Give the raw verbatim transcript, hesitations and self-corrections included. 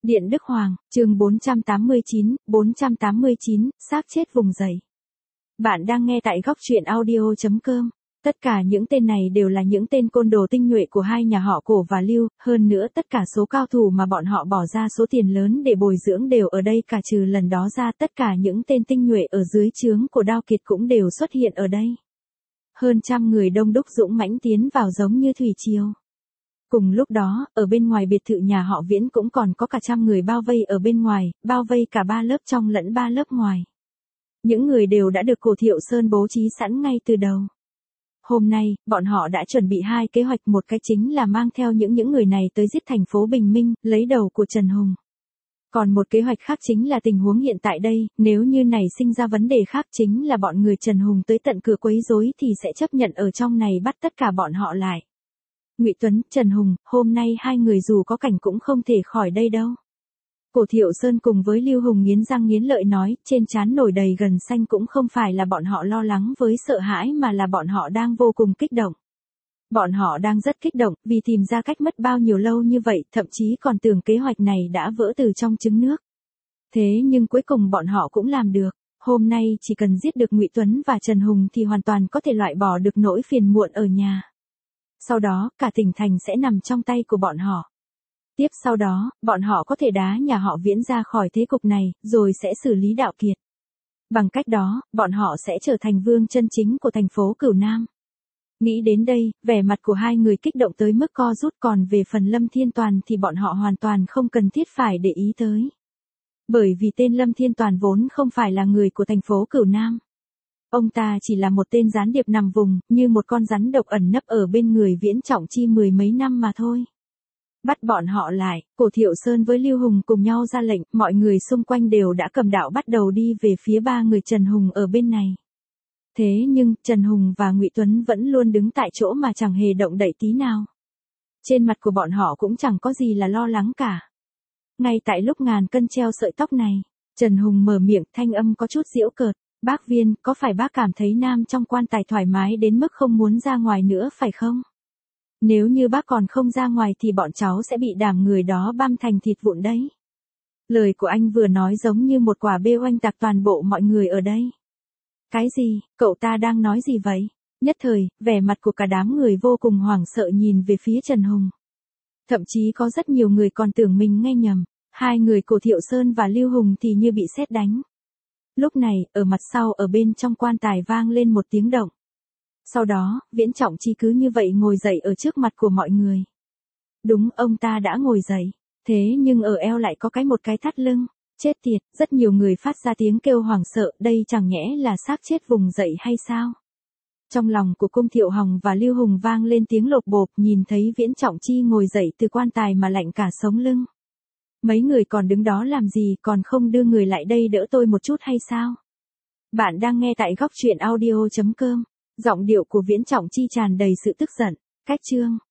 Điện Đức Hoàng, chương bốn trăm tám mươi chín, bốn trăm tám mươi chín, xác chết vùng dậy. Bạn đang nghe tại góc truyện audio chấm com. Tất cả những tên này đều là những tên côn đồ tinh nhuệ của hai nhà họ Cổ và Lưu, hơn nữa tất cả số cao thủ mà bọn họ bỏ ra số tiền lớn để bồi dưỡng đều ở đây, cả trừ lần đó ra tất cả những tên tinh nhuệ ở dưới trướng của Đao Kiệt cũng đều xuất hiện ở đây. Hơn trăm người đông đúc dũng mãnh tiến vào giống như thủy triều. Cùng lúc đó, ở bên ngoài biệt thự nhà họ Viễn cũng còn có cả trăm người bao vây ở bên ngoài, bao vây cả ba lớp trong lẫn ba lớp ngoài. Những người đều đã được Cổ Thiệu Sơn bố trí sẵn ngay từ đầu. Hôm nay, bọn họ đã chuẩn bị hai kế hoạch, một cái chính là mang theo những những người này tới giết thành phố Bình Minh, lấy đầu của Trần Hùng. Còn một kế hoạch khác chính là tình huống hiện tại đây, nếu như này sinh ra vấn đề khác chính là bọn người Trần Hùng tới tận cửa quấy rối thì sẽ chấp nhận ở trong này bắt tất cả bọn họ lại. Ngụy Tuấn, Trần Hùng, hôm nay hai người dù có cảnh cũng không thể khỏi đây đâu. Cổ Thiệu Sơn cùng với Lưu Hùng nghiến răng nghiến lợi nói, trên trán nổi đầy gân xanh, cũng không phải là bọn họ lo lắng với sợ hãi mà là bọn họ đang vô cùng kích động. Bọn họ đang rất kích động, vì tìm ra cách mất bao nhiêu lâu như vậy, thậm chí còn tưởng kế hoạch này đã vỡ từ trong trứng nước. Thế nhưng cuối cùng bọn họ cũng làm được. Hôm nay chỉ cần giết được Ngụy Tuấn và Trần Hùng thì hoàn toàn có thể loại bỏ được nỗi phiền muộn ở nhà. Sau đó, cả tỉnh thành sẽ nằm trong tay của bọn họ. Tiếp sau đó, bọn họ có thể đá nhà họ Viễn ra khỏi thế cục này, rồi sẽ xử lý Đạo Kiệt. Bằng cách đó, bọn họ sẽ trở thành vương chân chính của thành phố Cửu Nam. Nghĩ đến đây, vẻ mặt của hai người kích động tới mức co rút, còn về phần Lâm Thiên Toàn thì bọn họ hoàn toàn không cần thiết phải để ý tới. Bởi vì tên Lâm Thiên Toàn vốn không phải là người của thành phố Cửu Nam. Ông ta chỉ là một tên gián điệp nằm vùng, như một con rắn độc ẩn nấp ở bên người Viễn Trọng Chi mười mấy năm mà thôi. Bắt bọn họ lại, Cổ Thiệu Sơn với Lưu Hùng cùng nhau ra lệnh, mọi người xung quanh đều đã cầm đạo bắt đầu đi về phía ba người Trần Hùng ở bên này. Thế nhưng, Trần Hùng và Ngụy Tuấn vẫn luôn đứng tại chỗ mà chẳng hề động đậy tí nào. Trên mặt của bọn họ cũng chẳng có gì là lo lắng cả. Ngay tại lúc ngàn cân treo sợi tóc này, Trần Hùng mở miệng, thanh âm có chút giễu cợt. Bác Viên, có phải bác cảm thấy nam trong quan tài thoải mái đến mức không muốn ra ngoài nữa phải không? Nếu như bác còn không ra ngoài thì bọn cháu sẽ bị đám người đó băm thành thịt vụn đấy. Lời của anh vừa nói giống như một quả bê oanh tạc toàn bộ mọi người ở đây. Cái gì, cậu ta đang nói gì vậy? Nhất thời, vẻ mặt của cả đám người vô cùng hoảng sợ nhìn về phía Trần Hùng. Thậm chí có rất nhiều người còn tưởng mình nghe nhầm. Hai người Cổ Thiệu Sơn và Lưu Hùng thì như bị sét đánh. Lúc này, ở mặt sau ở bên trong quan tài vang lên một tiếng động. Sau đó, Viễn Trọng Chi cứ như vậy ngồi dậy ở trước mặt của mọi người. Đúng, ông ta đã ngồi dậy. Thế nhưng ở eo lại có cái một cái thắt lưng. Chết tiệt, rất nhiều người phát ra tiếng kêu hoảng sợ, đây chẳng nhẽ là xác chết vùng dậy hay sao? Trong lòng của Cung Thiệu Hồng và Lưu Hùng vang lên tiếng lột bộp, nhìn thấy Viễn Trọng Chi ngồi dậy từ quan tài mà lạnh cả sống lưng. Mấy người còn đứng đó làm gì, còn không đưa người lại đây đỡ tôi một chút hay sao? Bạn đang nghe tại góc truyện audio chấm com. Giọng điệu của Viễn Trọng Chi tràn đầy sự tức giận. Cách chương